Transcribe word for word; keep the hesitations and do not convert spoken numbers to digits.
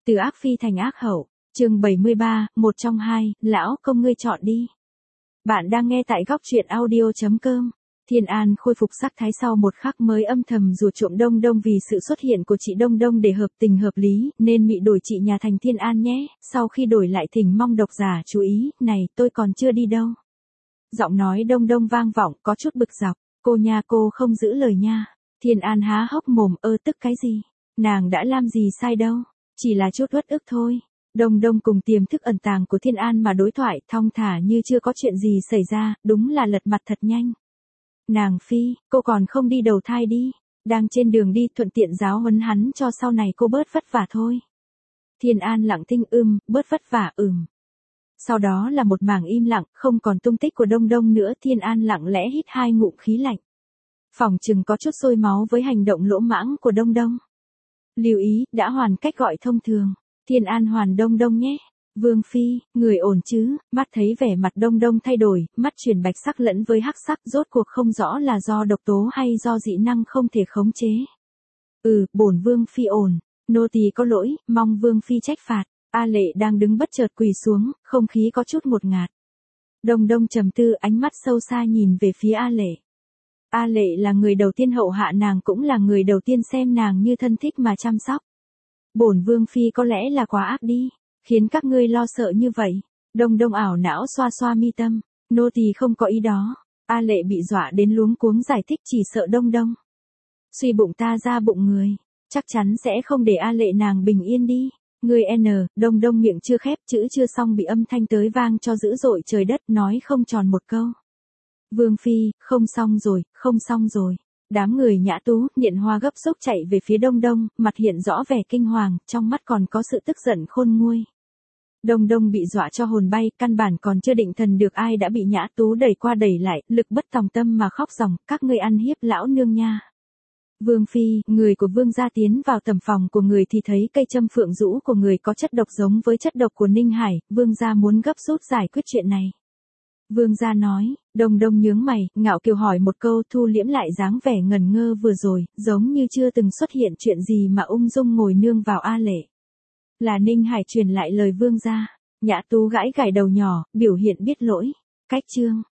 Từ ác phi thành ác hậu, chương bảy mươi ba, một trong hai, lão công ngươi chọn đi. Bạn đang nghe tại góc truyện audio chấm com. Thiên An khôi phục sắc thái sau một khắc mới âm thầm rủ trộm Đông Đông vì sự xuất hiện của chị Đông Đông để hợp tình hợp lý, nên mị đổi chị nhà thành Thiên An nhé, sau khi đổi lại thỉnh mong độc giả chú ý, này tôi còn chưa đi đâu. Giọng nói Đông Đông vang vọng có chút bực dọc, cô nha cô không giữ lời nha. Thiên An há hốc mồm ơ tức cái gì, nàng đã làm gì sai đâu, chỉ là chút uất ức thôi. Đông Đông cùng tiềm thức ẩn tàng của Thiên An mà đối thoại thong thả như chưa có chuyện gì xảy ra, đúng là lật mặt thật nhanh. Nàng phi, cô còn không đi đầu thai đi, đang trên đường đi thuận tiện giáo huấn hắn cho sau này cô bớt vất vả thôi. Thiên An lặng thinh ưm, bớt vất vả ừm. Sau đó là một mảng im lặng, không còn tung tích của Đông Đông nữa. Thiên An lặng lẽ hít hai ngụm khí lạnh. Phòng chừng có chút sôi máu với hành động lỗ mãng của Đông Đông. Lưu ý, đã hoàn cách gọi thông thường. Thiên An hoàn Đông Đông nhé. Vương Phi, người ổn chứ? Mắt thấy vẻ mặt Đông Đông thay đổi, mắt chuyển bạch sắc lẫn với hắc sắc, rốt cuộc không rõ là do độc tố hay do dị năng không thể khống chế. Ừ, bổn Vương Phi ổn. Nô tỳ có lỗi, mong Vương Phi trách phạt. A Lệ đang đứng bất chợt quỳ xuống, không khí có chút ngột ngạt. Đông Đông trầm tư, ánh mắt sâu xa nhìn về phía A Lệ. A Lệ là người đầu tiên hậu hạ nàng, cũng là người đầu tiên xem nàng như thân thích mà chăm sóc. Bổn Vương Phi có lẽ là quá ác đi, khiến các ngươi lo sợ như vậy. Đông Đông ảo não xoa xoa mi tâm, nô tỳ không có ý đó. A Lệ bị dọa đến luống cuống giải thích, chỉ sợ Đông Đông suy bụng ta ra bụng người, chắc chắn sẽ không để A Lệ nàng bình yên đi. Người N, Đông Đông miệng chưa khép, chữ chưa xong bị âm thanh tới vang cho dữ dội trời đất, nói không tròn một câu. Vương Phi, không xong rồi, không xong rồi. Đám người Nhã Tú, Niệm Hoa gấp rút chạy về phía Đông Đông, mặt hiện rõ vẻ kinh hoàng, trong mắt còn có sự tức giận khôn nguôi. Đông Đông bị dọa cho hồn bay, căn bản còn chưa định thần được ai đã bị Nhã Tú đẩy qua đẩy lại, lực bất tòng tâm mà khóc ròng, các ngươi ăn hiếp lão nương nha. Vương Phi, người của Vương gia tiến vào tầm phòng của người thì thấy cây châm phượng rũ của người có chất độc giống với chất độc của Ninh Hải, Vương gia muốn gấp rút giải quyết chuyện này. Vương gia nói. Đông Đông nhướng mày, ngạo kiều hỏi một câu, thu liễm lại dáng vẻ ngần ngơ vừa rồi, giống như chưa từng xuất hiện chuyện gì mà ung dung ngồi nương vào A Lệ. Là Ninh Hải truyền lại lời Vương gia. Nhã Tú gãi gãi đầu nhỏ, biểu hiện biết lỗi. Cách chương.